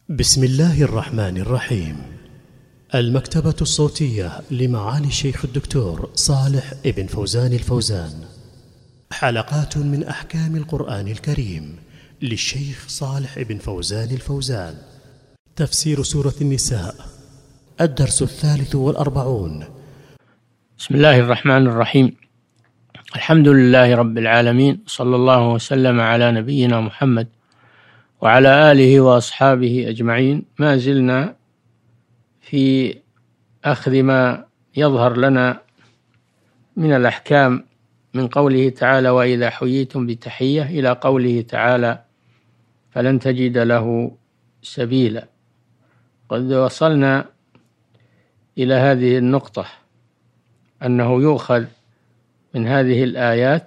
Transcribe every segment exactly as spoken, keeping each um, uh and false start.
بسم الله الرحمن الرحيم. المكتبة الصوتية لمعالي الشيخ الدكتور صالح ابن فوزان الفوزان، حلقات من أحكام القرآن الكريم للشيخ صالح ابن فوزان الفوزان. تفسير سورة النساء، الدرس الثالث والأربعون. بسم الله الرحمن الرحيم. الحمد لله رب العالمين، صلى الله وسلم على نبينا محمد وعلى آله وأصحابه أجمعين. ما زلنا في أخذ ما يظهر لنا من الأحكام من قوله تعالى: وإذا حييتم بتحية، إلى قوله تعالى: فلن تجد له سبيلا. قد وصلنا إلى هذه النقطة، أنه يؤخذ من هذه الآيات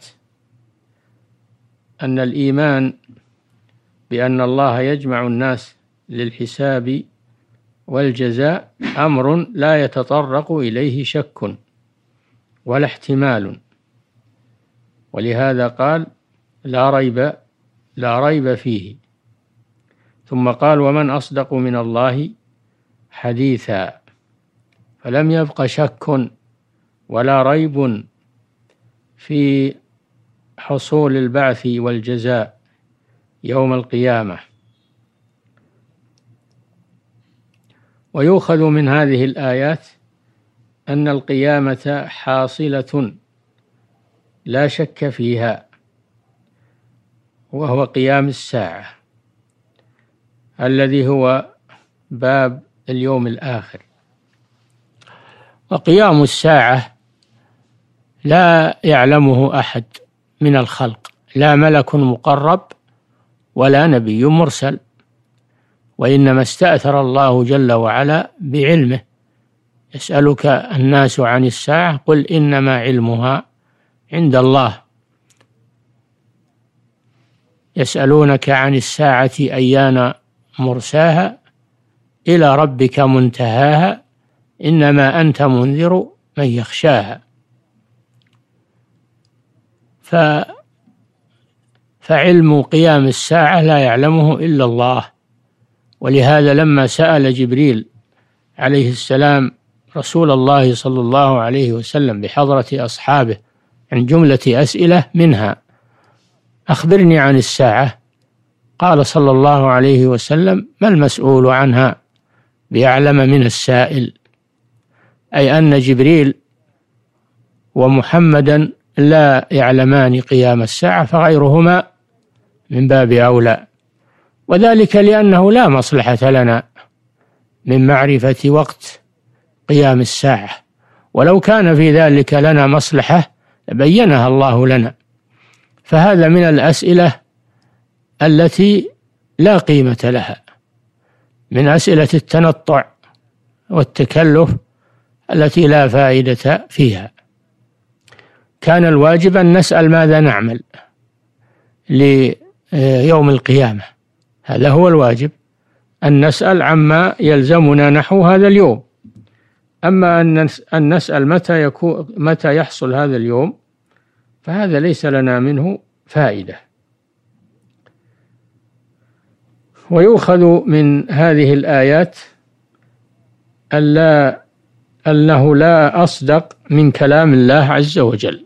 أن الإيمان بأن الله يجمع الناس للحساب والجزاء أمر لا يتطرق إليه شك ولا احتمال، ولهذا قال: لا ريب لا ريب فيه. ثم قال: ومن أصدق من الله حديثا. فلم يبق شك ولا ريب في حصول البعث والجزاء يوم القيامة. ويؤخذ من هذه الآيات أن القيامة حاصلة لا شك فيها، وهو قيام الساعة الذي هو باب اليوم الآخر. وقيام الساعة لا يعلمه أحد من الخلق، لا ملك مقرب ولا نبي مرسل، وإنما استأثر الله جل وعلا بعلمه. يسألك الناس عن الساعة، قل إنما علمها عند الله. يسألونك عن الساعة أيان مرساها، إلى ربك منتهاها، إنما أنت منذر من يخشاها. ف فعلم قيام الساعة لا يعلمه إلا الله. ولهذا لما سأل جبريل عليه السلام رسول الله صلى الله عليه وسلم بحضرة أصحابه عن جملة أسئلة، منها: أخبرني عن الساعة، قال صلى الله عليه وسلم: ما المسؤول عنها بأعلم من السائل. أي أن جبريل ومحمدا لا يعلمان قيام الساعة، فغيرهما من باب أولى. وذلك لأنه لا مصلحة لنا من معرفة وقت قيام الساعة، ولو كان في ذلك لنا مصلحة بينها الله لنا. فهذا من الأسئلة التي لا قيمة لها، من أسئلة التنطع والتكلف التي لا فائدة فيها. كان الواجب أن نسأل ماذا نعمل ليوم القيامة، هذا هو الواجب، أن نسأل عما يلزمنا نحو هذا اليوم. أما أن نسأل متى يكون متى يحصل هذا اليوم، فهذا ليس لنا منه فائدة. ويؤخذ من هذه الآيات ألا أنه لا أصدق من كلام الله عز وجل،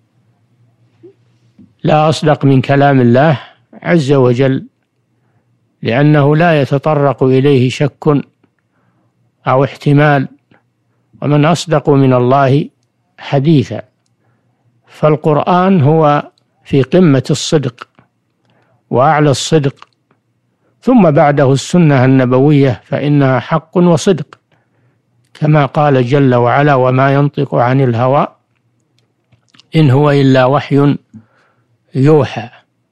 لا أصدق من كلام الله عز وجل، لأنه لا يتطرق إليه شك أو احتمال. ومن أصدق من الله حديثا. فالقرآن هو في قمة الصدق وأعلى الصدق، ثم بعده السنة النبوية، فإنها حق وصدق، كما قال جل وعلا: وما ينطق عن الهوى إن هو إلا وحي يوحى.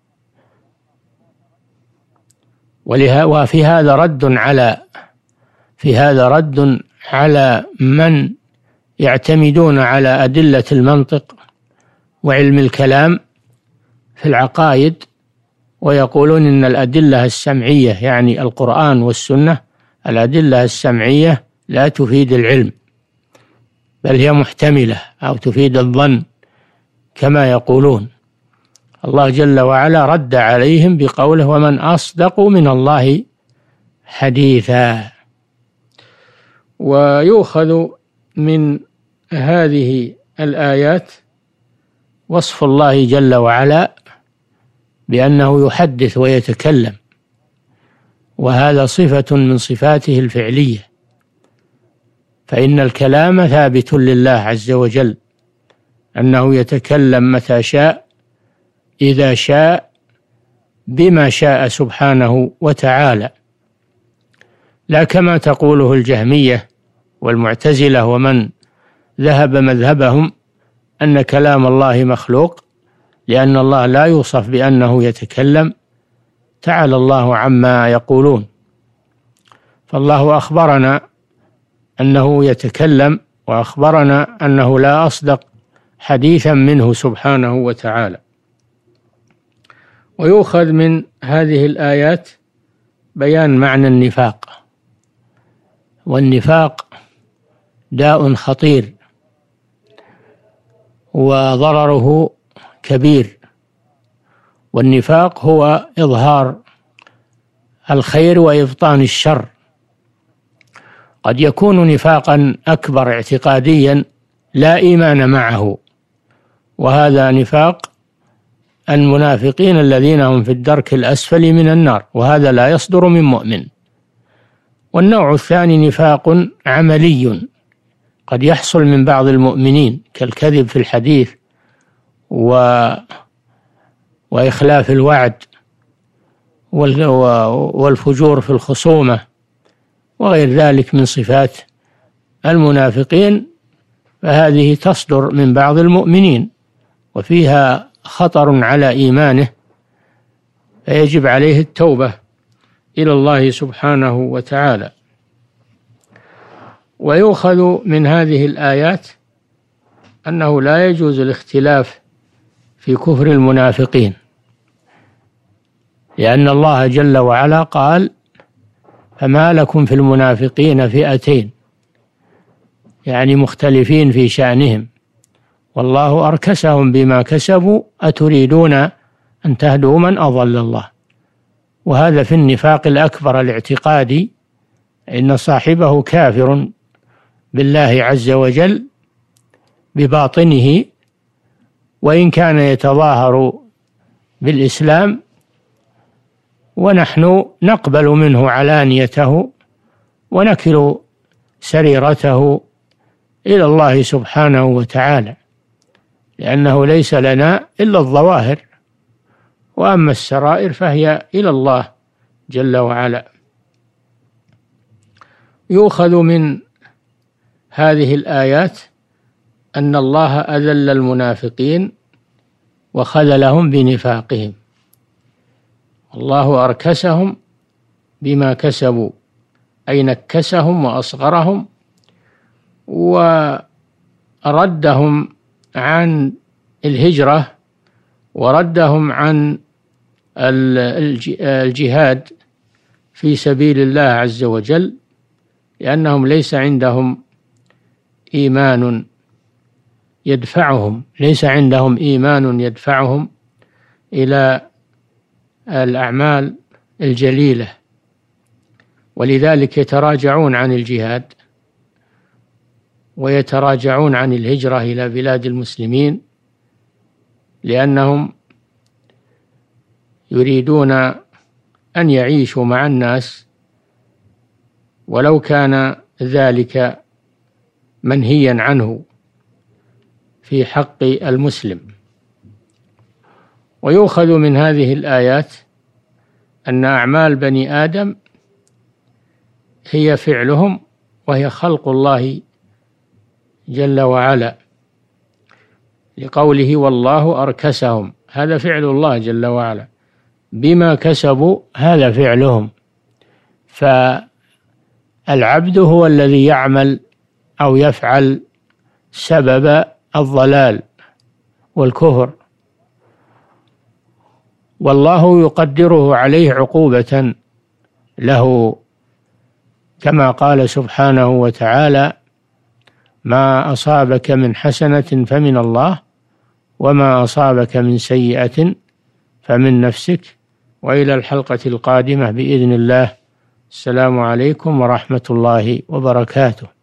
وفي هذا رد على في هذا رد على من يعتمدون على أدلة المنطق وعلم الكلام في العقائد، ويقولون إن الأدلة السمعية، يعني القرآن والسنة، الأدلة السمعية لا تفيد العلم، بل هي محتملة أو تفيد الظن كما يقولون. الله جل وعلا رد عليهم بقوله: ومن أصدق من الله حديثا. ويؤخذ من هذه الآيات وصف الله جل وعلا بأنه يحدث ويتكلم، وهذا صفة من صفاته الفعلية، فإن الكلام ثابت لله عز وجل، أنه يتكلم متى شاء إذا شاء بما شاء سبحانه وتعالى، لا كما تقوله الجهمية والمعتزلة ومن ذهب مذهبهم أن كلام الله مخلوق، لأن الله لا يوصف بأنه يتكلم، تعالى الله عما يقولون. فالله أخبرنا أنه يتكلم، وأخبرنا أنه لا أصدق حديثا منه سبحانه وتعالى. ويؤخذ من هذه الآيات بيان معنى النفاق، والنفاق داء خطير وضرره كبير. والنفاق هو إظهار الخير وإبطان الشر. قد يكون نفاقا أكبر اعتقاديا لا إيمان معه، وهذا نفاق المنافقين الذين هم في الدرك الأسفل من النار، وهذا لا يصدر من مؤمن. والنوع الثاني نفاق عملي قد يحصل من بعض المؤمنين، كالكذب في الحديث و وإخلاف الوعد والفجور في الخصومة وغير ذلك من صفات المنافقين، فهذه تصدر من بعض المؤمنين وفيها خطر على إيمانه، فيجب عليه التوبة إلى الله سبحانه وتعالى. ويؤخذ من هذه الآيات أنه لا يجوز الاختلاف في كفر المنافقين، لأن الله جل وعلا قال: فما لكم في المنافقين فئتين، يعني مختلفين في شأنهم، والله أركسهم بما كسبوا أتريدون أن تهدوا من أضل الله. وهذا في النفاق الأكبر الاعتقادي، إن صاحبه كافر بالله عز وجل بباطنه، وإن كان يتظاهر بالإسلام، ونحن نقبل منه علانيته ونكل سريرته إلى الله سبحانه وتعالى، لأنه ليس لنا إلا الظواهر، وأما السرائر فهي إلى الله جل وعلا. يؤخذ من هذه الآيات أن الله أذل المنافقين وخذلهم بنفاقهم، الله أركسهم بما كسبوا، أي نكسهم وأصغرهم وردهم عن الهجرة وردهم عن الجهاد في سبيل الله عز وجل، لأنهم ليس عندهم إيمان يدفعهم ليس عندهم إيمان يدفعهم إلى الأعمال الجليلة، ولذلك يتراجعون عن الجهاد ويتراجعون عن الهجرة إلى بلاد المسلمين، لأنهم يريدون أن يعيشوا مع الناس ولو كان ذلك منهيا عنه في حق المسلم. ويؤخذ من هذه الآيات أن أعمال بني آدم هي فعلهم، وهي خلق الله جل وعلا، لقوله والله أركسهم، هذا فعل الله جل وعلا، بما كسبوا هذا فعلهم. فالعبد هو الذي يعمل أو يفعل سبب الضلال والكفر، والله يقدره عليه عقوبة له، كما قال سبحانه وتعالى: ما أصابك من حسنة فمن الله، وما أصابك من سيئة فمن نفسك، وإلى الحلقة القادمة بإذن الله، السلام عليكم ورحمة الله وبركاته.